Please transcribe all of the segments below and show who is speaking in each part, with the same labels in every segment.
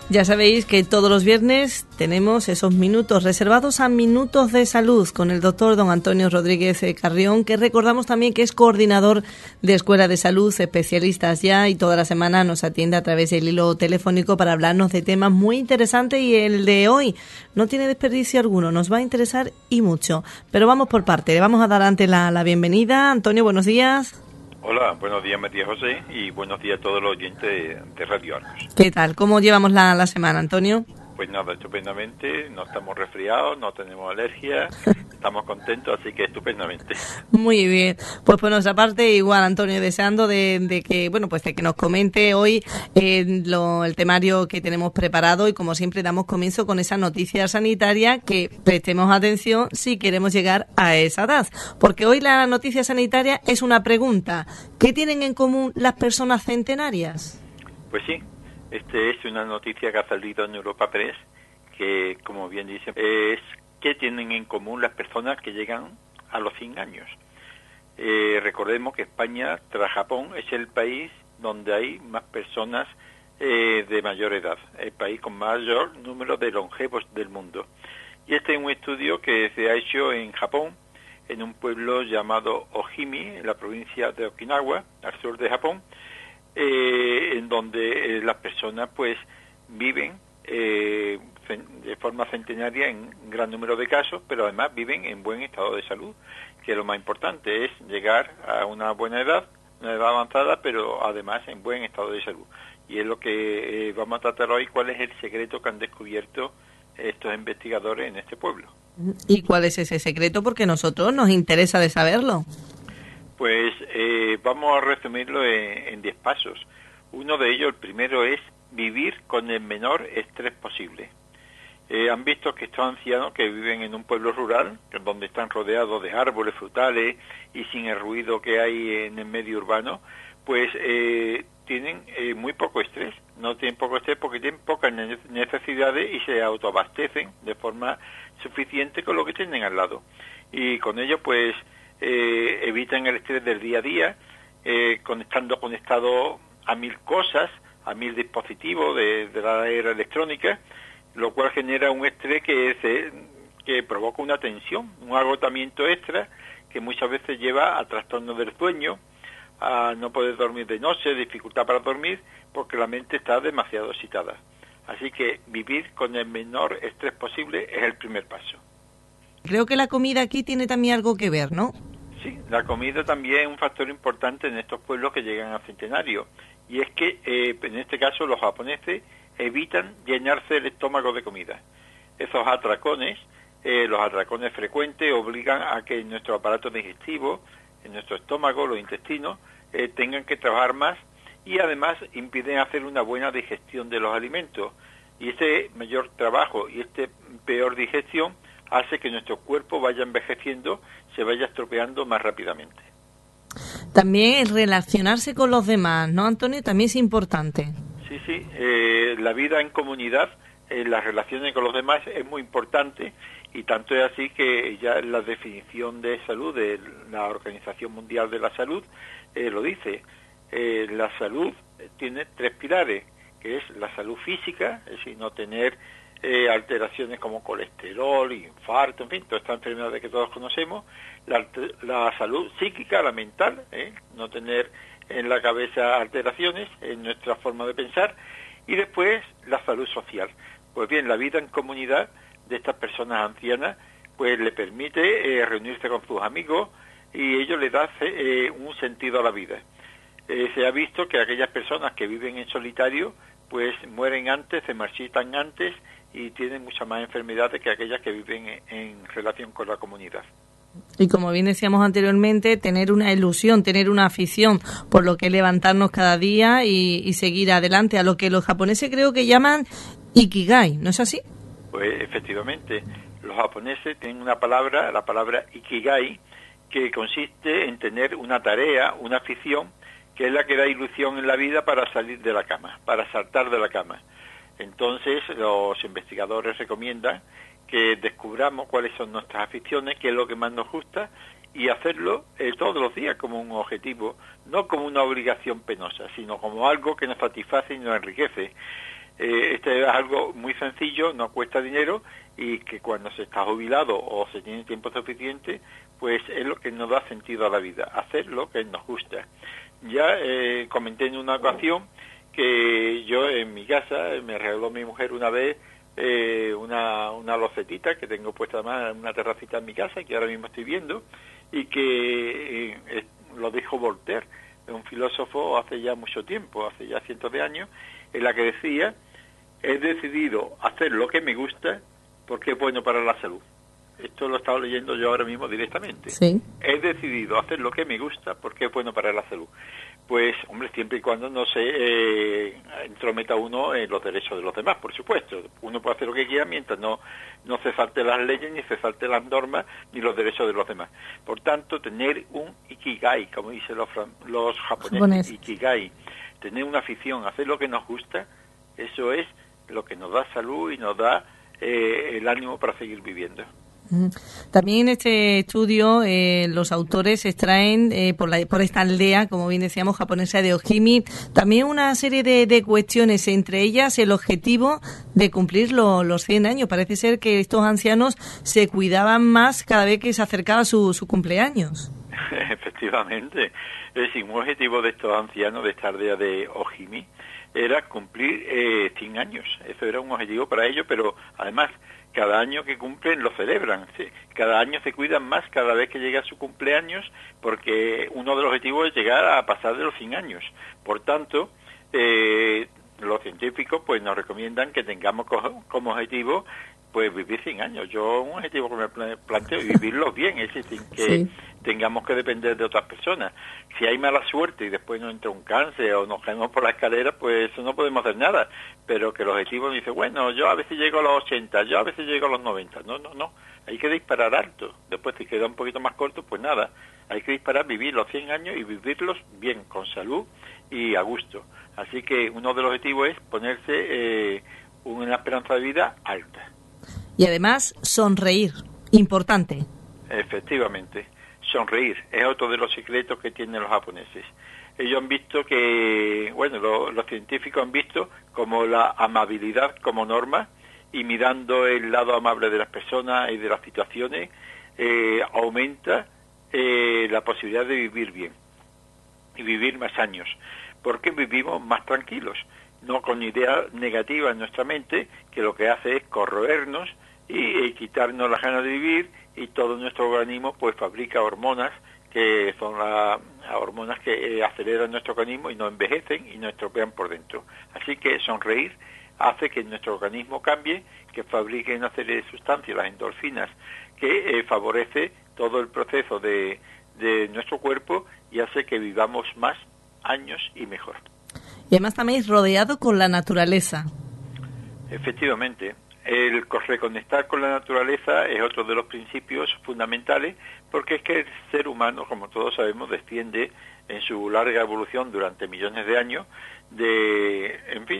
Speaker 1: Ya sabéis que todos los viernes tenemos esos minutos reservados a Minutos de Salud con el doctor don Antonio Rodríguez Carrión, que recordamos también que es coordinador de Escuela de Salud, especialistas ya, y toda la semana nos atiende a través del hilo telefónico para hablarnos de temas muy interesantes, y el de hoy no tiene desperdicio alguno, nos va a interesar y mucho. Pero vamos por parte, le vamos a dar antes la bienvenida. Antonio, buenos días.
Speaker 2: Hola, buenos días Matías José y buenos días a todos los oyentes de Radio Arcos.
Speaker 1: ¿Qué tal? ¿Cómo llevamos la semana, Antonio?
Speaker 2: Pues nada, estupendamente, no estamos resfriados, no tenemos alergia, estamos contentos, así que estupendamente.
Speaker 1: Muy bien, pues por nuestra parte igual, Antonio, deseando de que, bueno, pues de que nos comente hoy el temario que tenemos preparado, y como siempre damos comienzo con esa noticia sanitaria, que prestemos atención si queremos llegar a esa edad, porque hoy la noticia sanitaria es una pregunta: ¿qué tienen en común las personas centenarias?
Speaker 2: Pues sí. Es una noticia que ha salido en Europa Press, que, como bien dice, es qué tienen en común las personas que llegan a los 100 años. Recordemos que España, tras Japón, es el país donde hay más personas de mayor edad, el país con mayor número de longevos del mundo. Y este es un estudio que se ha hecho en Japón, en un pueblo llamado Ojimi, en la provincia de Okinawa, al sur de Japón, en donde las personas pues viven de forma centenaria en gran número de casos, pero además viven en buen estado de salud, que lo más importante es llegar a una buena edad, una edad avanzada, pero además en buen estado de salud. Y es lo que vamos a tratar hoy, cuál es el secreto que han descubierto estos investigadores en este pueblo.
Speaker 1: ¿Y cuál es ese secreto? Porque a nosotros nos interesa de saberlo.
Speaker 2: Pues vamos a resumirlo en 10 pasos. Uno de ellos, el primero, es vivir con el menor estrés posible. Han visto que estos ancianos que viven en un pueblo rural, donde están rodeados de árboles frutales y sin el ruido que hay en el medio urbano, pues tienen muy poco estrés. No tienen poco estrés porque tienen pocas necesidades y se autoabastecen de forma suficiente con lo que tienen al lado. Y con ello, pues, evitan el estrés del día a día, estando conectado a 1000 cosas, a 1000 dispositivos de la era electrónica, lo cual genera un estrés que provoca una tensión, un agotamiento extra, que muchas veces lleva a trastornos del sueño, a no poder dormir de noche, dificultad para dormir, porque la mente está demasiado excitada. Así que vivir con el menor estrés posible es el primer paso.
Speaker 1: Creo que la comida aquí tiene también algo que ver, ¿no?
Speaker 2: Sí, la comida también es un factor importante en estos pueblos que llegan a centenario. Y es que, en este caso, los japoneses evitan llenarse el estómago de comida. Esos atracones, los atracones frecuentes, obligan a que nuestro aparato digestivo, en nuestro estómago, los intestinos, tengan que trabajar más, y además impiden hacer una buena digestión de los alimentos. Y este mayor trabajo y este peor digestión hace que nuestro cuerpo vaya envejeciendo, se vaya estropeando más rápidamente.
Speaker 1: También el relacionarse con los demás, ¿no, Antonio? También es importante.
Speaker 2: Sí, la vida en comunidad, las relaciones con los demás es muy importante, y tanto es así que ya la definición de salud de la Organización Mundial de la Salud lo dice. La salud tiene 3 pilares, que es la salud física, es decir, no tener alteraciones como colesterol, infarto, en fin, todas estas enfermedades que todos conocemos. La salud psíquica, la mental, no tener en la cabeza alteraciones en nuestra forma de pensar. Y después la salud social. Pues bien, la vida en comunidad de estas personas ancianas pues le permite reunirse con sus amigos, y ello le da un sentido a la vida. Se ha visto que aquellas personas que viven en solitario pues mueren antes, se marchitan antes y tienen muchas más enfermedades que aquellas que viven en relación con la comunidad.
Speaker 1: Y como bien decíamos anteriormente, tener una ilusión, tener una afición por lo que levantarnos cada día y seguir adelante, a lo que los japoneses creo que llaman Ikigai, ¿no es así?
Speaker 2: Pues efectivamente, los japoneses tienen una palabra, la palabra Ikigai, que consiste en tener una tarea, una afición, que es la que da ilusión en la vida para salir de la cama, para saltar de la cama. Entonces, los investigadores recomiendan que descubramos cuáles son nuestras aficiones, qué es lo que más nos gusta, y hacerlo todos los días como un objetivo, no como una obligación penosa, sino como algo que nos satisface y nos enriquece. Este es algo muy sencillo, no cuesta dinero y que cuando se está jubilado o se tiene tiempo suficiente, pues es lo que nos da sentido a la vida, hacer lo que nos gusta. Ya comenté en una ocasión que yo en mi casa me regaló mi mujer una vez una losetita que tengo puesta además en una terracita en mi casa y que ahora mismo estoy viendo, y que lo dijo Voltaire, un filósofo hace ya mucho tiempo, hace ya cientos de años, en la que decía: he decidido hacer lo que me gusta porque es bueno para la salud. Esto lo he estado leyendo yo ahora mismo directamente.
Speaker 1: Sí.
Speaker 2: He decidido hacer lo que me gusta porque es bueno para la salud. Pues, hombre, siempre y cuando no se entrometa uno en los derechos de los demás, por supuesto. Uno puede hacer lo que quiera mientras no se salte las leyes, ni se salte las normas, ni los derechos de los demás. Por tanto, tener un ikigai, como dicen los japoneses, ikigai, tener una afición, hacer lo que nos gusta, eso es lo que nos da salud y nos da el ánimo para seguir viviendo.
Speaker 1: También en este estudio los autores extraen por esta aldea, como bien decíamos, japonesa de Ojimi, también una serie de cuestiones, entre ellas el objetivo de cumplir los 100 años. Parece ser que estos ancianos se cuidaban más cada vez que se acercaba su cumpleaños.
Speaker 2: Efectivamente, es decir, un objetivo de estos ancianos de esta aldea de Ojimi era cumplir 100 años. Eso era un objetivo para ellos, pero además cada año que cumplen lo celebran, ¿sí? Cada año se cuidan más cada vez que llega su cumpleaños, porque uno de los objetivos es llegar a pasar de los 100 años. Por tanto, los científicos pues nos recomiendan que tengamos como objetivo pues vivir 100 años. Yo un objetivo que me planteo es vivirlos bien, es decir, sin que tengamos que depender de otras personas. Si hay mala suerte y después nos entra un cáncer o nos caemos por la escalera, pues eso no podemos hacer nada. Pero que el objetivo dice, bueno, yo a veces llego a los 80, yo a veces llego a los 90. No. Hay que disparar alto. Después, si queda un poquito más corto, pues nada. Hay que disparar, vivir los 100 años y vivirlos bien, con salud y a gusto. Así que uno de los objetivos es ponerse una esperanza de vida alta.
Speaker 1: Y además, sonreír. Importante.
Speaker 2: Efectivamente. Sonreír es otro de los secretos que tienen los japoneses. Ellos han visto que, bueno, los científicos han visto como la amabilidad como norma, y mirando el lado amable de las personas y de las situaciones, aumenta la posibilidad de vivir bien y vivir más años, porque vivimos más tranquilos, no con ideas negativas en nuestra mente, que lo que hace es corroernos y quitarnos las ganas de vivir, y todo nuestro organismo pues fabrica hormonas que son las hormonas que aceleran nuestro organismo y nos envejecen y nos estropean por dentro. Así que sonreír hace que nuestro organismo cambie, que fabrique una serie de sustancias, las endorfinas, que favorece todo el proceso de nuestro cuerpo y hace que vivamos más años y mejor.
Speaker 1: Y además también rodeado con la naturaleza.
Speaker 2: Efectivamente. El reconectar con la naturaleza es otro de los principios fundamentales, porque es que el ser humano, como todos sabemos, desciende en su larga evolución durante millones de años de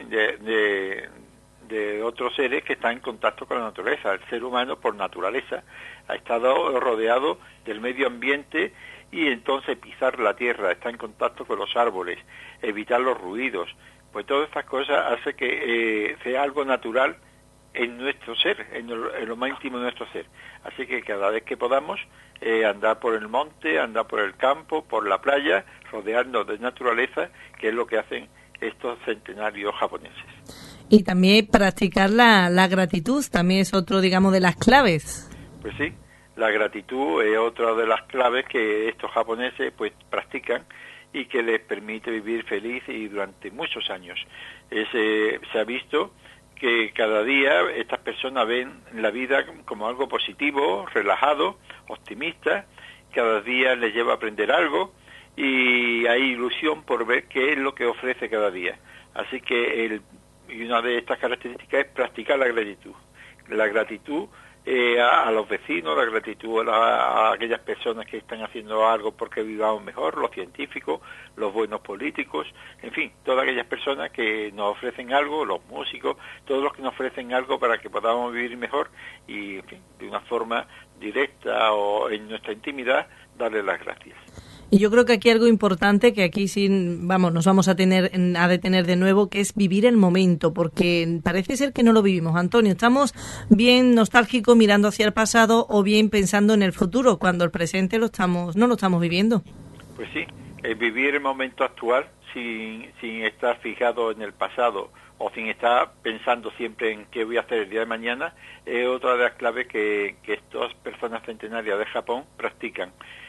Speaker 2: otros seres que están en contacto con la naturaleza. El ser humano, por naturaleza, ha estado rodeado del medio ambiente, y entonces pisar la tierra, estar en contacto con los árboles, evitar los ruidos, pues todas estas cosas hace que sea algo natural en nuestro ser, en lo más íntimo de nuestro ser. Así que cada vez que podamos andar por el monte, andar por el campo, por la playa, rodearnos de naturaleza, que es lo que hacen estos centenarios japoneses.
Speaker 1: Y también practicar la gratitud, también es otro, digamos, de las claves.
Speaker 2: Pues sí, la gratitud es otra de las claves que estos japoneses pues practican y que les permite vivir feliz y durante muchos años. Se ha visto que cada día estas personas ven la vida como algo positivo, relajado, optimista. Cada día les lleva a aprender algo y hay ilusión por ver qué es lo que ofrece cada día. Así que y una de estas características es practicar la gratitud. La gratitud a los vecinos, la gratitud a aquellas personas que están haciendo algo porque vivamos mejor, los científicos, los buenos políticos, en fin, todas aquellas personas que nos ofrecen algo, los músicos, todos los que nos ofrecen algo para que podamos vivir mejor y, en fin, de una forma directa o en nuestra intimidad, darles las gracias.
Speaker 1: Y yo creo que aquí algo importante, que aquí nos vamos a detener de nuevo, que es vivir el momento, porque parece ser que no lo vivimos, Antonio. Estamos bien nostálgicos mirando hacia el pasado o bien pensando en el futuro, cuando el presente no lo estamos viviendo.
Speaker 2: Pues sí, vivir el momento actual sin estar fijado en el pasado o sin estar pensando siempre en qué voy a hacer el día de mañana, es otra de las claves que estas personas centenarias de Japón practican.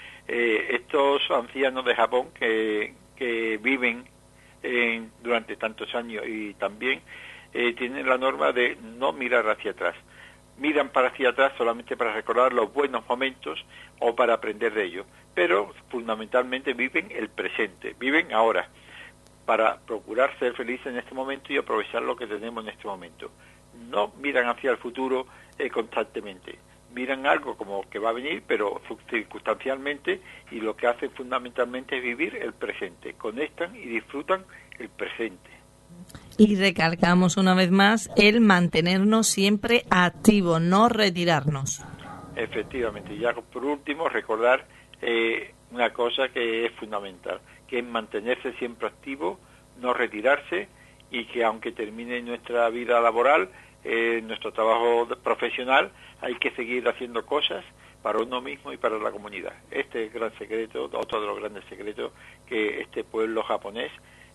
Speaker 2: Estos ancianos de Japón que viven durante tantos años y también tienen la norma de no mirar hacia atrás. Miran para hacia atrás solamente para recordar los buenos momentos o para aprender de ellos, pero fundamentalmente viven el presente, viven ahora, para procurar ser felices en este momento y aprovechar lo que tenemos en este momento. No miran hacia el futuro constantemente, miran algo como que va a venir, pero circunstancialmente, y lo que hacen fundamentalmente es vivir el presente, conectan y disfrutan el presente.
Speaker 1: Y recalcamos una vez más el mantenernos siempre activos, no retirarnos.
Speaker 2: Efectivamente, y ya por último recordar una cosa que es fundamental, que es mantenerse siempre activo, no retirarse, y que aunque termine nuestra vida laboral, nuestro trabajo profesional, hay que seguir haciendo cosas para uno mismo y para la comunidad. Este es el gran secreto, otro de los grandes secretos que este pueblo japonés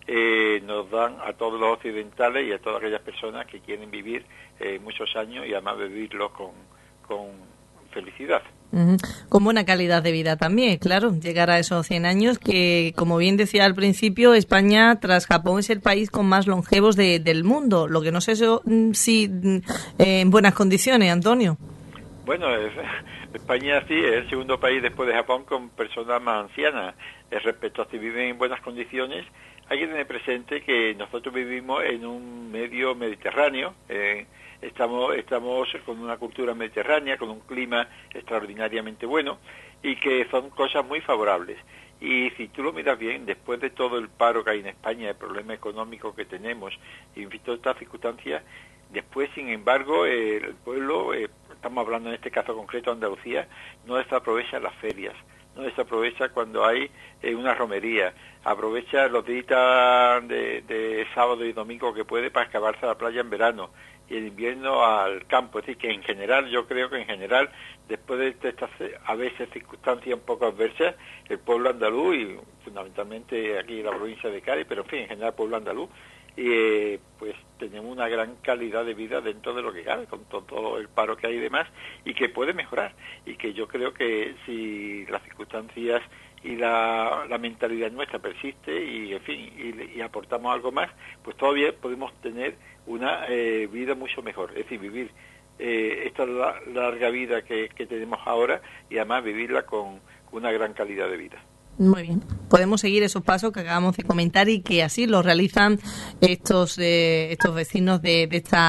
Speaker 2: nos dan a todos los occidentales y a todas aquellas personas que quieren vivir muchos años y además vivirlos con felicidad.
Speaker 1: Con buena calidad de vida también, claro, llegar a esos 100 años que, como bien decía al principio, España tras Japón es el país con más longevos del mundo, lo que no sé si en buenas condiciones, Antonio.
Speaker 2: Bueno, España sí es el segundo país después de Japón con personas más ancianas. Respecto a si viven en buenas condiciones, hay que tener presente que nosotros vivimos en un medio mediterráneo, estamos con una cultura mediterránea, con un clima extraordinariamente bueno y que son cosas muy favorables. Y si tú lo miras bien, después de todo el paro que hay en España, el problema económico que tenemos y en todas estas circunstancias, después, sin embargo, el pueblo, estamos hablando en este caso concreto de Andalucía, no desaprovecha las ferias, no desaprovecha cuando hay una romería, aprovecha los días de sábado y domingo que puede para escaparse a la playa en verano y en invierno al campo. Es decir, que en general, yo creo que en general, después de estas a veces circunstancias un poco adversas, el pueblo andaluz, y fundamentalmente aquí en la provincia de Cádiz, pero en fin, en general el pueblo andaluz, pues tenemos una gran calidad de vida dentro de lo que cabe, con todo el paro que hay y demás, y que puede mejorar, y que yo creo que si las circunstancias y la mentalidad nuestra persiste y en fin y aportamos algo más, pues todavía podemos tener una vida mucho mejor, es decir, vivir esta larga vida que tenemos ahora y además vivirla con una gran calidad de vida.
Speaker 1: Muy bien, podemos seguir esos pasos que acabamos de comentar y que así lo realizan estos vecinos de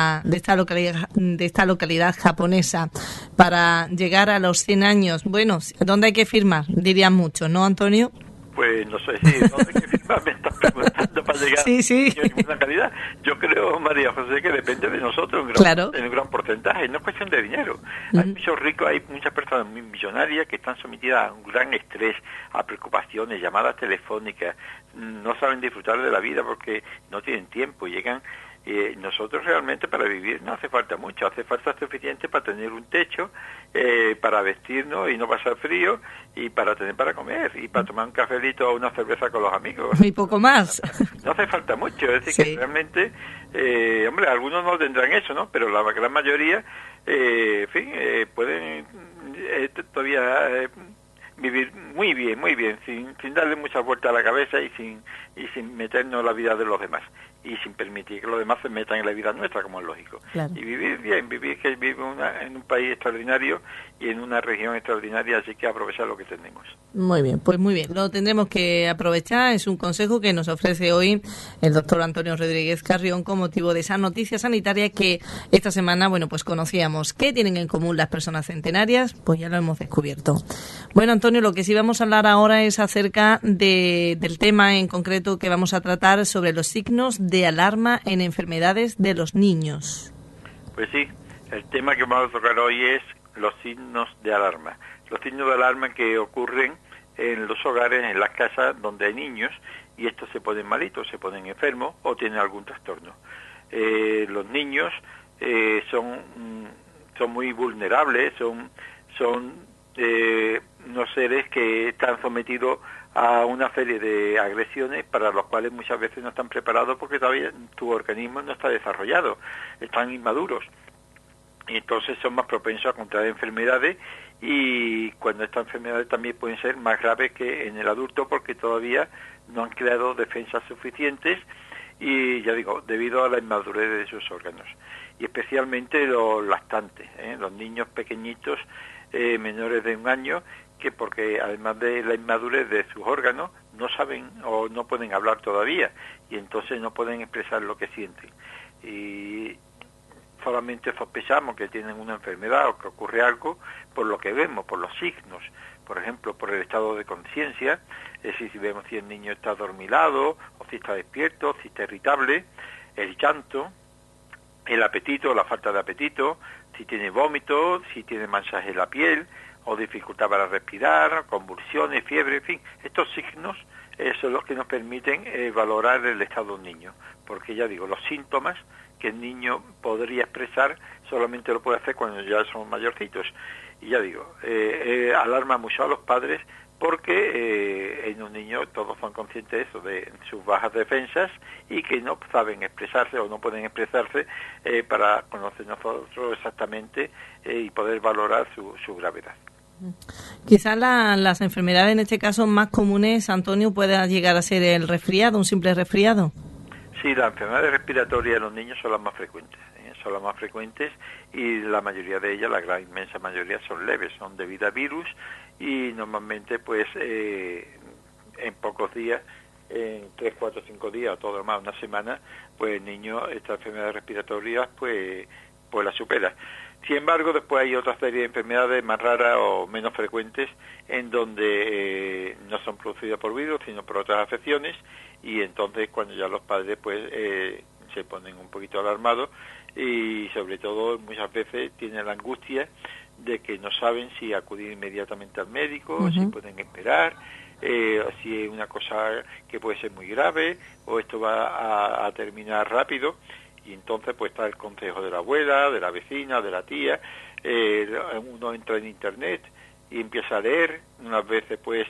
Speaker 1: esta localidad japonesa para llegar a los 100 años. Bueno, ¿dónde hay que firmar? Dirían muchos, ¿no, Antonio?
Speaker 2: Pues no sé si dónde hay que firmar, me estás preguntando para llegar a una calidad. Yo creo, María José, que depende de nosotros en un gran porcentaje, no es cuestión de dinero. Hay muchos ricos, hay muchas personas muy millonarias que están sometidas a un gran estrés, a preocupaciones, llamadas telefónicas, no saben disfrutar de la vida porque no tienen tiempo, llegan. Nosotros realmente para vivir no hace falta mucho, hace falta suficiente para tener un techo, para vestirnos y no pasar frío, y para tener para comer, y para tomar un cafelito o una cerveza con los amigos.
Speaker 1: Y poco más.
Speaker 2: No hace falta mucho, es decir, que realmente, hombre, algunos no tendrán eso, ¿no? Pero la gran mayoría, en fin, pueden todavía vivir muy bien, sin darle muchas vueltas a la cabeza y sin meternos en la vida de los demás. Y sin permitir que los demás se metan en la vida nuestra, como es lógico. Claro. Y vivir bien, vivir en un país extraordinario y en una región extraordinaria, así que aprovechar lo que tenemos.
Speaker 1: Muy bien, pues muy bien, lo tendremos que aprovechar. Es un consejo que nos ofrece hoy el doctor Antonio Rodríguez Carrión con motivo de esa noticia sanitaria que esta semana, bueno, pues conocíamos. ¿Qué tienen en común las personas centenarias? Pues ya lo hemos descubierto. Bueno, Antonio, lo que sí vamos a hablar ahora es acerca del tema en concreto que vamos a tratar sobre los signos de alarma en enfermedades de los niños.
Speaker 2: Pues sí, el tema que vamos a tocar hoy es los signos de alarma. Los signos de alarma que ocurren en los hogares, en las casas donde hay niños, y estos se ponen malitos, se ponen enfermos o tienen algún trastorno. Los niños son muy vulnerables, son unos seres que están sometidos a una serie de agresiones para los cuales muchas veces no están preparados porque todavía tu organismo no está desarrollado, están inmaduros. Y entonces son más propensos a contraer enfermedades, y cuando estas enfermedades también pueden ser más graves que en el adulto porque todavía no han creado defensas suficientes, y ya digo, debido a la inmadurez de sus órganos. Y especialmente los lactantes, los niños pequeñitos, menores de 1 año, que porque además de la inmadurez de sus órganos, no saben o no pueden hablar todavía, y entonces no pueden expresar lo que sienten. Y solamente sospechamos que tienen una enfermedad o que ocurre algo por lo que vemos, por los signos, por ejemplo, por el estado de conciencia, es decir, si vemos si el niño está adormilado, o si está despierto, si está irritable, el llanto, el apetito, la falta de apetito, si tiene vómito, si tiene manchas en la piel, o dificultad para respirar, convulsiones, fiebre, en fin, estos signos son los que nos permiten valorar el estado de un niño, porque ya digo, los síntomas que el niño podría expresar solamente lo puede hacer cuando ya son mayorcitos. Y ya digo, alarma mucho a los padres porque en un niño todos son conscientes de eso, de sus bajas defensas, y que no saben expresarse o no pueden expresarse para conocer nosotros exactamente y poder valorar su gravedad.
Speaker 1: Quizás las enfermedades en este caso más comunes, Antonio, pueda llegar a ser el resfriado, un simple resfriado.
Speaker 2: Sí, las enfermedades respiratorias en los niños son las más frecuentes, y la mayoría de ellas, la gran inmensa mayoría, son leves, son debidas a virus, y normalmente pues en pocos días, en 3, 4, 5 días o todo lo más, una semana, pues el niño estas enfermedades respiratorias pues las supera. Sin embargo, después hay otra serie de enfermedades más raras o menos frecuentes en donde no son producidas por virus, sino por otras afecciones, y entonces cuando ya los padres pues se ponen un poquito alarmados, y sobre todo muchas veces tienen la angustia de que no saben si acudir inmediatamente al médico, si pueden esperar, si es una cosa que puede ser muy grave o esto va a terminar rápido. Y entonces pues está el consejo de la abuela, de la vecina, de la tía, uno entra en internet y empieza a leer, unas veces pues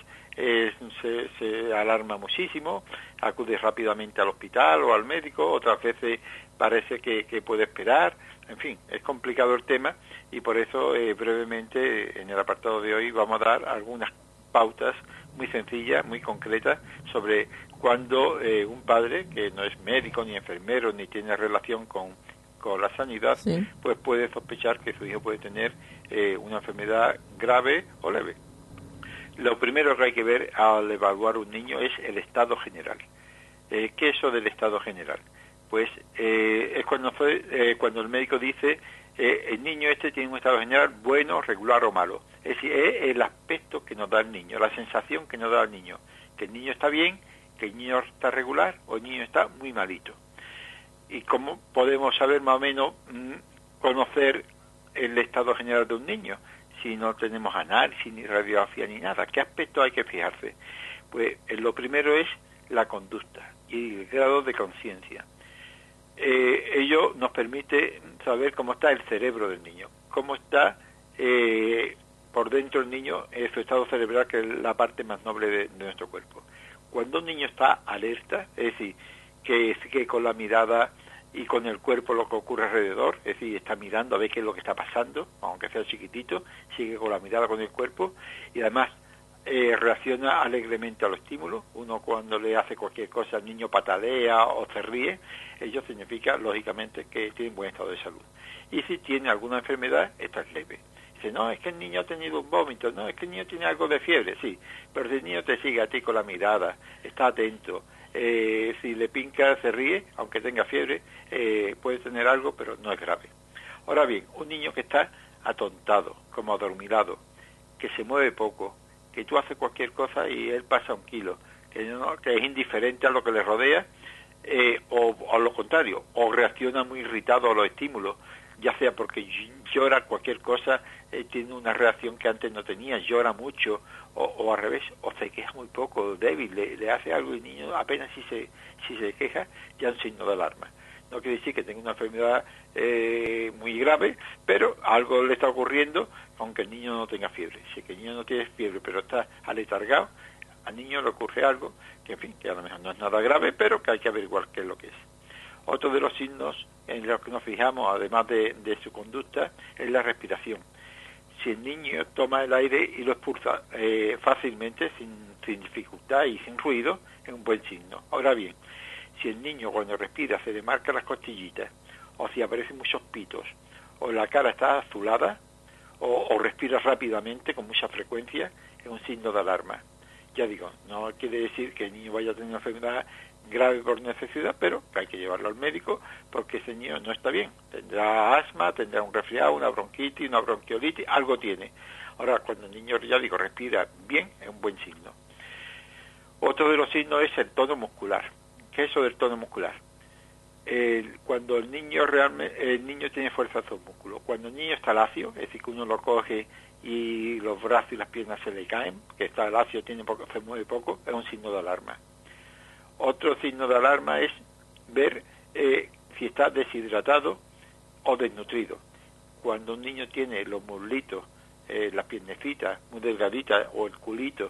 Speaker 2: se alarma muchísimo, acude rápidamente al hospital o al médico, otras veces parece que puede esperar, en fin, es complicado el tema, y por eso brevemente en el apartado de hoy vamos a dar algunas pautas muy sencillas, muy concretas, sobre cuando un padre, que no es médico ni enfermero ni tiene relación con la sanidad, sí, pues puede sospechar que su hijo puede tener una enfermedad grave o leve. Lo primero que hay que ver al evaluar un niño es el estado general. ¿Qué es eso del estado general? Pues es cuando el médico dice el niño este tiene un estado general bueno, regular o malo. Es decir, es el aspecto que nos da el niño, la sensación que nos da el niño, que el niño está bien, que el niño está regular o el niño está muy malito. ¿Y cómo podemos saber más o menos conocer el estado general de un niño si no tenemos análisis ni radiografía ni nada? ¿Qué aspecto hay que fijarse? Pues lo primero es la conducta y el grado de conciencia. Ello nos permite saber cómo está el cerebro del niño, cómo está por dentro el niño, su estado cerebral, que es la parte más noble de nuestro cuerpo. Cuando un niño está alerta, es decir, que sigue con la mirada y con el cuerpo lo que ocurre alrededor, es decir, está mirando a ver qué es lo que está pasando, aunque sea chiquitito, sigue con la mirada con el cuerpo, y además reacciona alegremente a los estímulos. Uno cuando le hace cualquier cosa, el niño patalea o se ríe, ello significa, lógicamente, que tiene buen estado de salud. Y si tiene alguna enfermedad, esta es leve. Dice, no, es que el niño ha tenido un vómito, no, es que el niño tiene algo de fiebre, sí, pero si el niño te sigue a ti con la mirada, está atento, si le pinca, se ríe, aunque tenga fiebre, puede tener algo, pero no es grave. Ahora bien, un niño que está atontado, como adormilado, que se mueve poco, que tú haces cualquier cosa y él pasa 1 kilo, que es indiferente a lo que le rodea, o a lo contrario, o reacciona muy irritado a los estímulos, ya sea porque llora cualquier cosa, tiene una reacción que antes no tenía, llora mucho, o al revés, o se queja muy poco, débil, le hace algo y el niño apenas si se queja, ya es un signo de alarma. No quiere decir que tenga una enfermedad muy grave, pero algo le está ocurriendo, aunque el niño no tenga fiebre. Si el niño no tiene fiebre, pero está aletargado, al niño le ocurre algo que, en fin, que a lo mejor no es nada grave, pero que hay que averiguar qué es lo que es. Otro de los signos en los que nos fijamos, además de su conducta, es la respiración. Si el niño toma el aire y lo expulsa fácilmente, sin dificultad y sin ruido, es un buen signo. Ahora bien, si el niño cuando respira se le marcan las costillitas, o si aparecen muchos pitos, o la cara está azulada, o respira rápidamente con mucha frecuencia, es un signo de alarma. Ya digo, no quiere decir que el niño vaya a tener una enfermedad grave por necesidad, pero hay que llevarlo al médico porque ese niño no está bien. Tendrá asma, tendrá un resfriado, una bronquitis, una bronquiolitis, algo tiene. Ahora, cuando el niño, ya digo, respira bien, es un buen signo. Otro de los signos es el tono muscular. ¿Qué es eso del tono muscular? Cuando el niño tiene fuerza de los músculos. Cuando el niño está lacio, es decir, que uno lo coge y los brazos y las piernas se le caen, que está lacio, se mueve poco, es un signo de alarma. Otro signo de alarma es ver si está deshidratado o desnutrido. Cuando un niño tiene los muslitos, las piernecitas muy delgaditas o el culito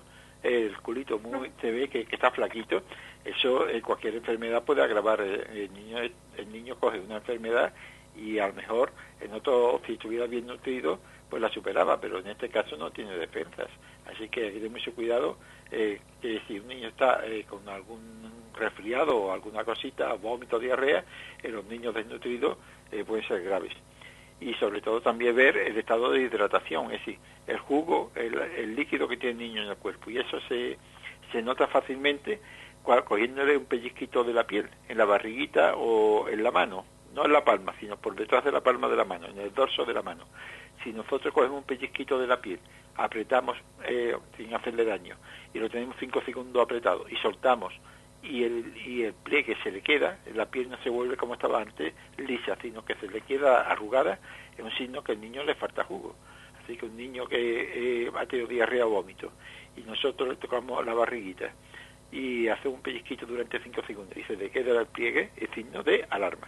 Speaker 2: se ve que está flaquito, eso cualquier enfermedad puede agravar. El niño coge una enfermedad y a lo mejor si estuviera bien nutrido pues la superaba, pero en este caso no tiene defensas, así que hay que tener mucho cuidado, que si un niño está con algún resfriado o alguna cosita, vómito, diarrea, en los niños desnutridos pueden ser graves. Y sobre todo también ver el estado de hidratación, es decir, el jugo, el líquido que tiene el niño en el cuerpo, y eso se nota fácilmente cogiéndole un pellizquito de la piel, en la barriguita o en la mano, no en la palma, sino por detrás de la palma de la mano, en el dorso de la mano. Si nosotros cogemos un pellizquito de la piel, apretamos sin hacerle daño, y lo tenemos 5 segundos apretado, y soltamos, y el pliegue se le queda, la piel no se vuelve como estaba antes, lisa, sino que se le queda arrugada, es un signo que al niño le falta jugo. Así que un niño que ha tenido diarrea o vómito, y nosotros le tocamos la barriguita, y hace un pellizquito durante 5 segundos, y se le queda el pliegue, es signo de alarma.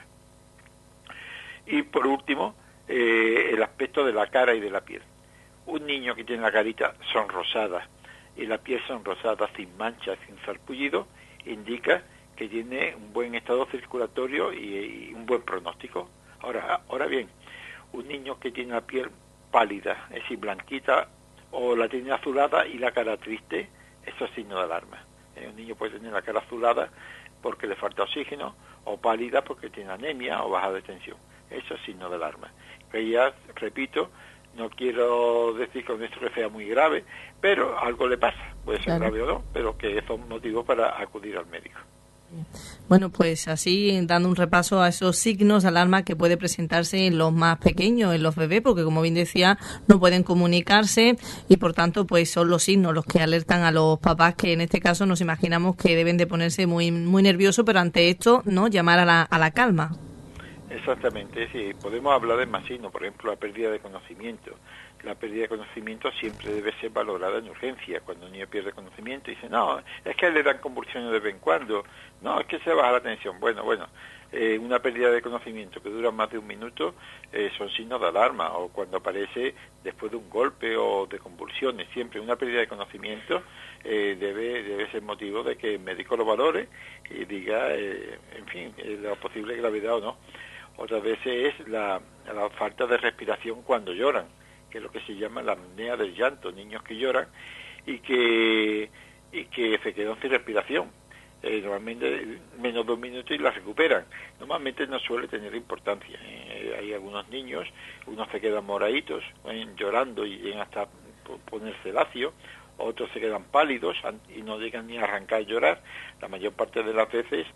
Speaker 2: Y por último, el aspecto de la cara y de la piel. Un niño que tiene la carita sonrosada y la piel sonrosada, sin manchas, sin sarpullido, indica que tiene un buen estado circulatorio y un buen pronóstico. Ahora bien, un niño que tiene la piel pálida, es decir, blanquita, o la tiene azulada y la cara triste, eso es signo de alarma. Un niño puede tener la cara azulada porque le falta oxígeno, o pálida porque tiene anemia o baja de tensión. Eso es signo de alarma. Que ya, repito, no quiero decir con esto que sea muy grave, pero algo le pasa, puede ser grave o no, pero que son motivos para acudir al médico.
Speaker 1: Bueno, pues así, dando un repaso a esos signos de alarma que puede presentarse en los más pequeños, en los bebés, porque como bien decía, no pueden comunicarse y por tanto pues son los signos los que alertan a los papás, que en este caso nos imaginamos que deben de ponerse muy, muy nerviosos, pero ante esto, ¿no?, llamar a la calma.
Speaker 2: Exactamente, sí, podemos hablar de más signos, por ejemplo, la pérdida de conocimiento. La pérdida de conocimiento siempre debe ser valorada en urgencia. Cuando un niño pierde conocimiento, dice, no, es que le dan convulsiones de vez en cuando, no, es que se baja la tensión. Bueno, una pérdida de conocimiento que dura más de un minuto son signos de alarma, o cuando aparece después de un golpe o de convulsiones. Siempre una pérdida de conocimiento debe ser motivo de que el médico lo valore y diga, en fin, la posible gravedad o no. Otras veces es la falta de respiración cuando lloran, que es lo que se llama la apnea del llanto, niños que lloran y que se quedan sin respiración. Normalmente menos de un minuto y la recuperan. Normalmente no suele tener importancia. Hay algunos niños, unos se quedan moraditos, llorando y llegan hasta ponerse lacio, otros se quedan pálidos y no llegan ni a arrancar a llorar. La mayor parte de las veces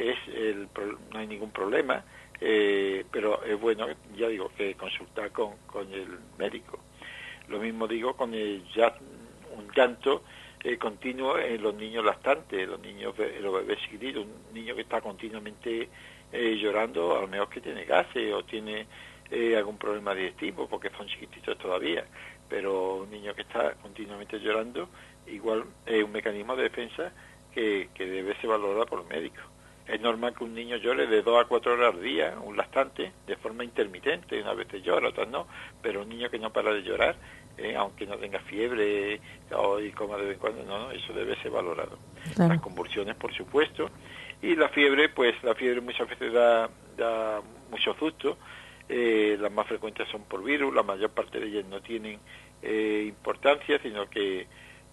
Speaker 2: no hay ningún problema. Pero es bueno, ya digo, que consultar con el médico. Lo mismo digo con un llanto continuo en los niños lactantes, los bebés chiquitos. Un niño que está continuamente llorando, a lo mejor que tiene gases o tiene algún problema digestivo, porque son chiquititos todavía, pero un niño que está continuamente llorando, igual es un mecanismo de defensa que debe ser valorado por el médico. Es normal que un niño llore de 2 a 4 horas al día, un lactante, de forma intermitente, unas veces llora, otras no, pero un niño que no para de llorar, aunque no tenga fiebre y coma de vez en cuando, no, eso debe ser valorado. Claro. Las convulsiones, por supuesto, y la fiebre, pues la fiebre muchas veces da mucho susto. Las más frecuentes son por virus, la mayor parte de ellas no tienen importancia, sino que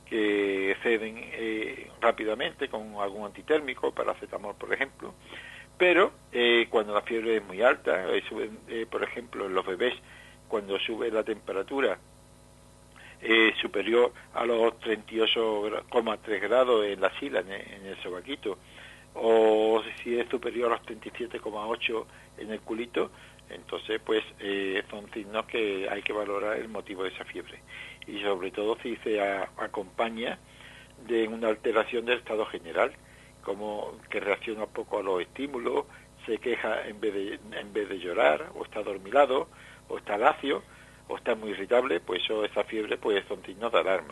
Speaker 2: ceden rápidamente con algún antitérmico, paracetamol por ejemplo, pero cuando la fiebre es muy alta, por ejemplo en los bebés, cuando sube la temperatura superior a los 38,3 grados en la axila, en el sobaquito, o si es superior a los 37,8 en el culito, entonces pues son signos que hay que valorar el motivo de esa fiebre, y sobre todo si se acompaña de una alteración del estado general, como que reacciona poco a los estímulos, se queja en vez de llorar, o está adormilado, o está lacio, o está muy irritable, pues esa fiebre pues son signos de alarma,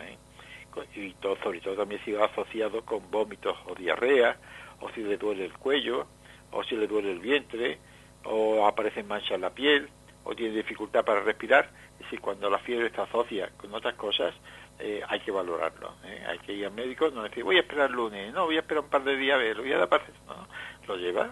Speaker 2: y sobre todo también si va asociado con vómitos o diarrea, o si le duele el cuello, o si le duele el vientre, o aparecen manchas en la piel, o tiene dificultad para respirar. Es decir, cuando la fiebre está asociada con otras cosas, hay que valorarlo. Hay que ir al médico, no decir, voy a esperar el lunes, no, voy a esperar un par de días a ver, voy a dar parte, no, lo lleva,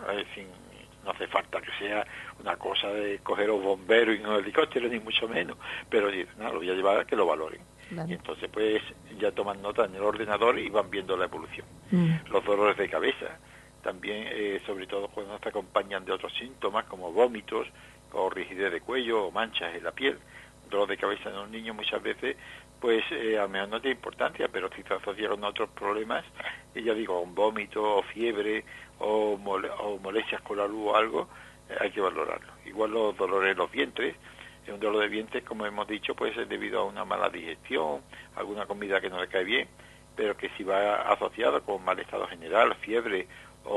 Speaker 2: no hace falta que sea una cosa de coger los bomberos y no helicópteros, ni mucho menos, pero no, lo voy a llevar a que lo valoren. Vale. Y entonces pues ya toman nota en el ordenador y van viendo la evolución. Los dolores de cabeza también, sobre todo cuando se acompañan de otros síntomas como vómitos o rigidez de cuello o manchas en la piel. Dolor de cabeza en un niño muchas veces pues a lo mejor no tiene importancia, pero si se asocia con otros problemas, ya digo, un vómito o fiebre o molestias con la luz o algo, hay que valorarlo. Igual los dolores en los vientres. Un dolor de vientre, como hemos dicho, puede ser debido a una mala digestión, alguna comida que no le cae bien, pero que si va asociado con mal estado general, fiebre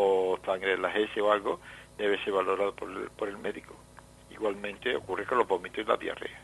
Speaker 2: o sangre en las heces o algo, debe ser valorado por el médico. Igualmente ocurre con los vómitos y la diarrea.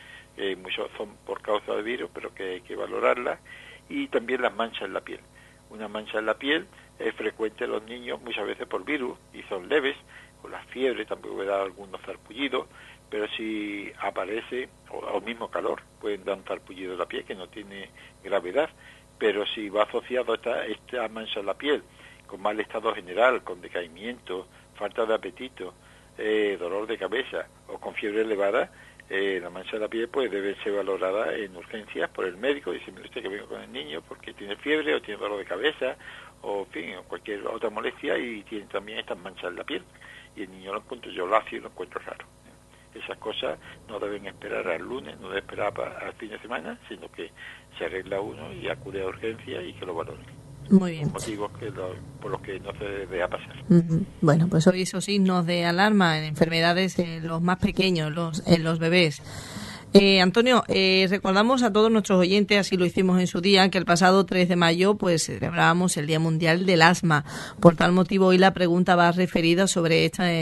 Speaker 2: Muchos son por causa de virus, pero que hay que valorarlas. Y también las manchas en la piel. Una mancha en la piel es frecuente en los niños muchas veces por virus y son leves, con la fiebre también puede dar algunos sarpullidos, pero si aparece, o mismo calor, pueden dar un sarpullido en la piel que no tiene gravedad, pero si va asociado a esta mancha en la piel, con mal estado general, con decaimiento, falta de apetito, dolor de cabeza o con fiebre elevada, la mancha de la piel pues debe ser valorada en urgencias por el médico. Dice, mire usted que vengo con el niño porque tiene fiebre o tiene dolor de cabeza o en fin, o cualquier otra molestia y tiene también estas manchas en la piel. Y el niño lo encuentro yo lacio y lo encuentro raro. Esas cosas no deben esperar al lunes, no deben esperar al fin de semana, sino que se arregla uno y acude a urgencia y que lo valoren.
Speaker 1: Muy bien.
Speaker 2: Motivos por los que no se debe pasar.
Speaker 1: Bueno, pues hoy esos signos de alarma en enfermedades en los más pequeños, en los bebés. Antonio, recordamos a todos nuestros oyentes, así lo hicimos en su día, que el pasado 3 de mayo pues celebrábamos el Día Mundial del Asma. Por tal motivo hoy la pregunta va referida sobre esta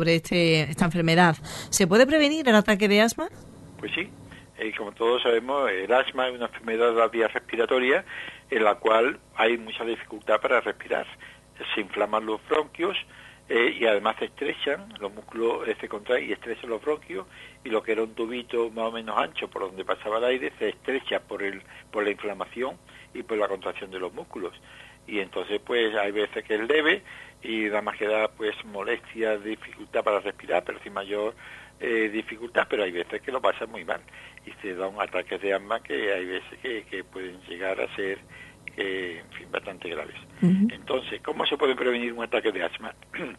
Speaker 1: enfermedad. ¿Se puede prevenir el ataque de asma?
Speaker 2: Pues sí, como todos sabemos, el asma es una enfermedad de la vía respiratoria en la cual hay mucha dificultad para respirar. Se inflaman los bronquios y además se estrechan, los músculos se contraen y estrechan los bronquios, y lo que era un tubito más o menos ancho por donde pasaba el aire se estrecha por la inflamación y por la contracción de los músculos. Y entonces pues hay veces que es leve y nada más que da pues molestia, dificultad para respirar, pero sin mayor dificultad, pero hay veces que lo pasa muy mal y se da un ataque de asma que hay veces que pueden llegar a ser en fin, bastante graves. Entonces, ¿cómo se puede prevenir un ataque de asma?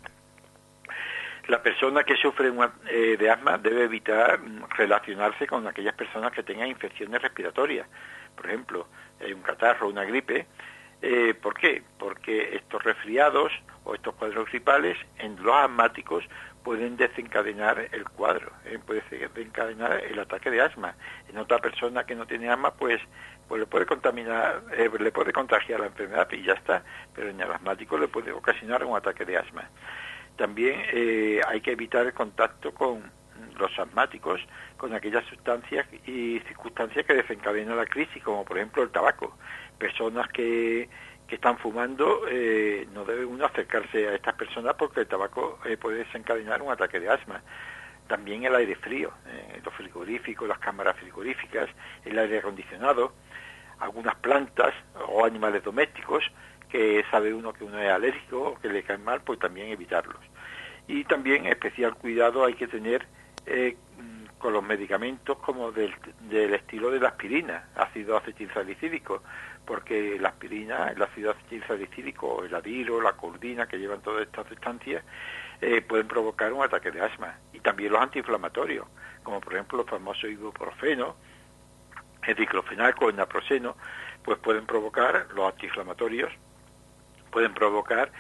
Speaker 2: La persona que sufre de asma debe evitar relacionarse con aquellas personas que tengan infecciones respiratorias, por ejemplo, un catarro, una gripe. ¿Por qué? Porque estos resfriados o estos cuadros gripales en los asmáticos pueden desencadenar el cuadro, puede desencadenar el ataque de asma. En otra persona que no tiene asma, pues le puede contaminar, le puede contagiar la enfermedad y ya está, pero en el asmático le puede ocasionar un ataque de asma. También hay que evitar el contacto con los asmáticos con aquellas sustancias y circunstancias que desencadenan la crisis, como por ejemplo el tabaco. Personas que están fumando, no debe uno acercarse a estas personas porque el tabaco puede desencadenar un ataque de asma. También el aire frío, los frigoríficos, las cámaras frigoríficas, el aire acondicionado, algunas plantas o animales domésticos que sabe uno que uno es alérgico o que le caen mal, pues también evitarlos. Y también especial cuidado hay que tener con los medicamentos como del estilo de la aspirina, ácido acetilsalicílico, porque la aspirina, el ácido acetilsalicílico, el adiro, la cordina, que llevan todas estas sustancias, pueden provocar un ataque de asma. Y también los antiinflamatorios, como por ejemplo los famosos ibuprofeno, el diclofenaco, el naproxeno, pues pueden provocar, los antiinflamatorios, pueden provocar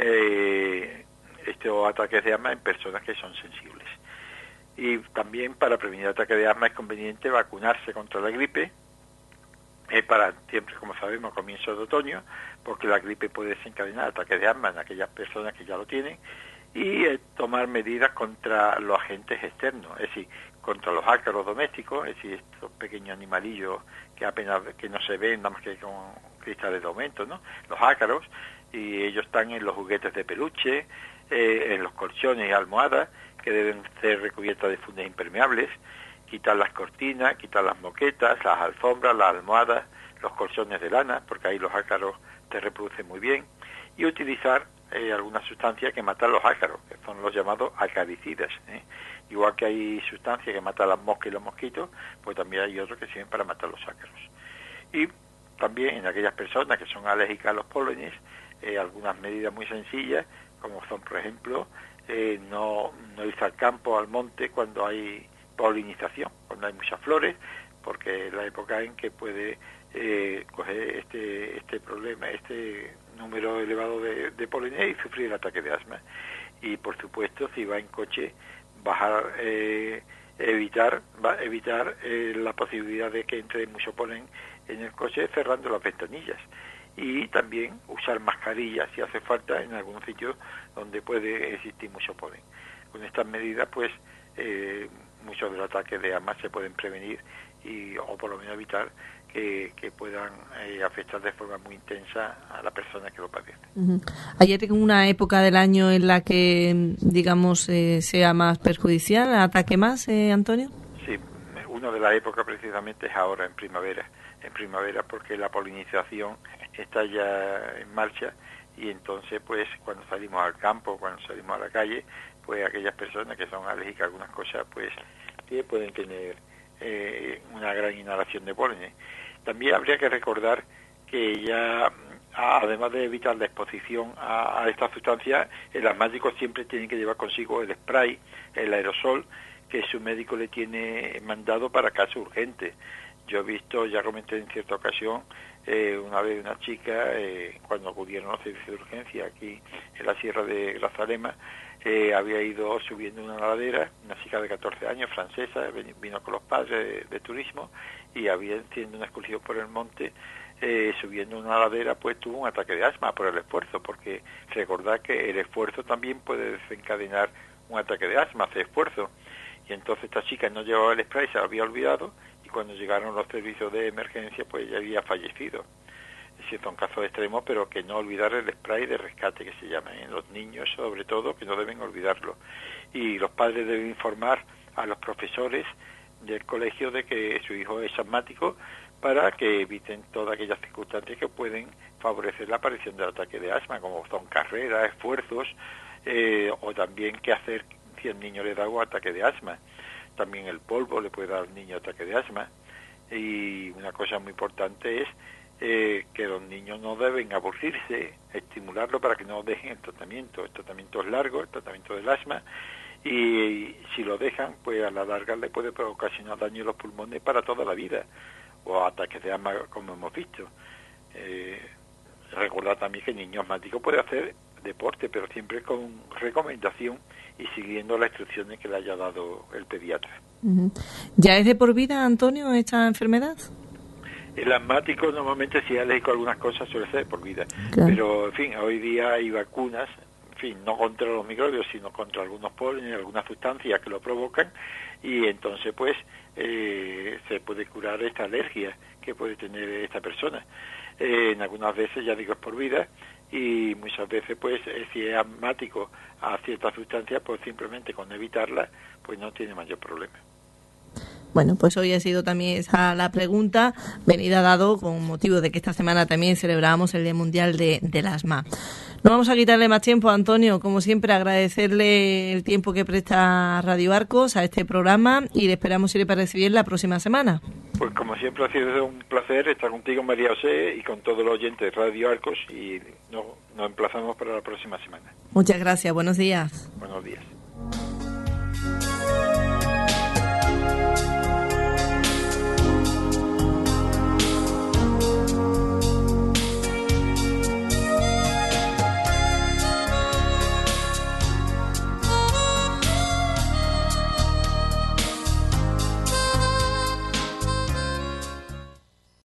Speaker 2: estos ataques de asma en personas que son sensibles. Y también para prevenir ataques de asma es conveniente vacunarse contra la gripe, para siempre, como sabemos, a comienzos de otoño, porque la gripe puede desencadenar ataques de asma en aquellas personas que ya lo tienen, y tomar medidas contra los agentes externos, es decir, contra los ácaros domésticos, es decir, estos pequeños animalillos que apenas que no se ven, nada más que con cristales de aumento, ¿no? Los ácaros, y ellos están en los juguetes de peluche, en los colchones y almohadas, que deben ser recubiertas de fundas impermeables, quitar las cortinas, quitar las moquetas, las alfombras, las almohadas, los colchones de lana, porque ahí los ácaros te reproducen muy bien, y utilizar algunas sustancias que matan los ácaros, que son los llamados acaricidas. Igual que hay sustancias que matan las moscas y los mosquitos, pues también hay otros que sirven para matar los ácaros. Y también en aquellas personas que son alérgicas a los pólenes, algunas medidas muy sencillas, como son, por ejemplo, no irse al campo, al monte, cuando hay polinización, cuando hay muchas flores, porque es la época en que puede coger este problema, este número elevado de polenes y sufrir el ataque de asma. Y por supuesto, si va en coche, evitar la posibilidad de que entre mucho polen en el coche cerrando las ventanillas. Y también usar mascarillas si hace falta en algunos sitios donde puede existir mucho polen. Con estas medidas, pues, muchos de los ataques de asma se pueden prevenir o por lo menos evitar que puedan afectar de forma muy intensa a la persona que lo padece.
Speaker 1: Uh-huh. ¿Hay una época del año en la que, digamos, sea más perjudicial, ataque más, Antonio?
Speaker 2: Sí, una de las épocas precisamente es ahora, en primavera, porque la polinización está ya en marcha y entonces, pues, cuando salimos al campo, cuando salimos a la calle, pues aquellas personas que son alérgicas a algunas cosas, pues, pueden tener una gran inhalación de polen. También habría que recordar que ya, además de evitar la exposición a estas sustancias, el asmático siempre tiene que llevar consigo el spray, el aerosol, que su médico le tiene mandado para casos urgentes. Yo he visto, ya comenté en cierta ocasión, una vez una chica, cuando acudieron a los servicios de urgencia aquí en la Sierra de Grazalema, había ido subiendo una ladera, una chica de 14 años, francesa, vino con los padres de turismo y había haciendo una excursión por el monte, subiendo una ladera, pues tuvo un ataque de asma por el esfuerzo, porque recordad que el esfuerzo también puede desencadenar un ataque de asma, hace esfuerzo. Y entonces esta chica no llevaba el spray, se lo había olvidado, y cuando llegaron los servicios de emergencia, pues ya había fallecido. Es decir, son casos extremos, pero que no olvidar el spray de rescate, que se llama, los niños sobre todo, que no deben olvidarlo. Y los padres deben informar a los profesores del colegio de que su hijo es asmático, para que eviten todas aquellas circunstancias que pueden favorecer la aparición del ataque de asma, como son carreras, esfuerzos, o también qué hacer si el niño le da un ataque de asma. También el polvo le puede dar al niño ataque de asma. Y una cosa muy importante es que los niños no deben aburrirse, estimularlo para que no dejen el tratamiento. El tratamiento es largo, el tratamiento del asma, y si lo dejan, pues a la larga le puede ocasionar daño en los pulmones para toda la vida, o ataques de asma, como hemos visto. Recordad también que el niño asmático puede hacer deporte, pero siempre con recomendación y siguiendo las instrucciones que le haya dado el pediatra.
Speaker 1: Uh-huh. ¿Ya es de por vida, Antonio, esta enfermedad?
Speaker 2: El asmático normalmente, si es alérgico a algunas cosas, suele ser de por vida.
Speaker 1: Claro.
Speaker 2: Pero, en fin, hoy día hay vacunas, en fin, no contra los microbios, sino contra algunos pólenes, algunas sustancias que lo provocan, y entonces pues se puede curar esta alergia que puede tener esta persona. En algunas veces, ya digo, es por vida, y muchas veces pues si es asmático a ciertas sustancias, pues simplemente con evitarla pues no tiene mayor problema.
Speaker 1: Bueno, pues hoy ha sido también esa la pregunta, venida dado con motivo de que esta semana también celebramos el Día Mundial del Asma. No vamos a quitarle más tiempo, Antonio. Como siempre, agradecerle el tiempo que presta Radio Arcos a este programa y le esperamos si le parece bien la próxima semana.
Speaker 2: Pues como siempre ha sido un placer estar contigo, María José, y con todos los oyentes de Radio Arcos, y nos emplazamos para la próxima semana.
Speaker 1: Muchas gracias. Buenos días.
Speaker 2: Buenos días.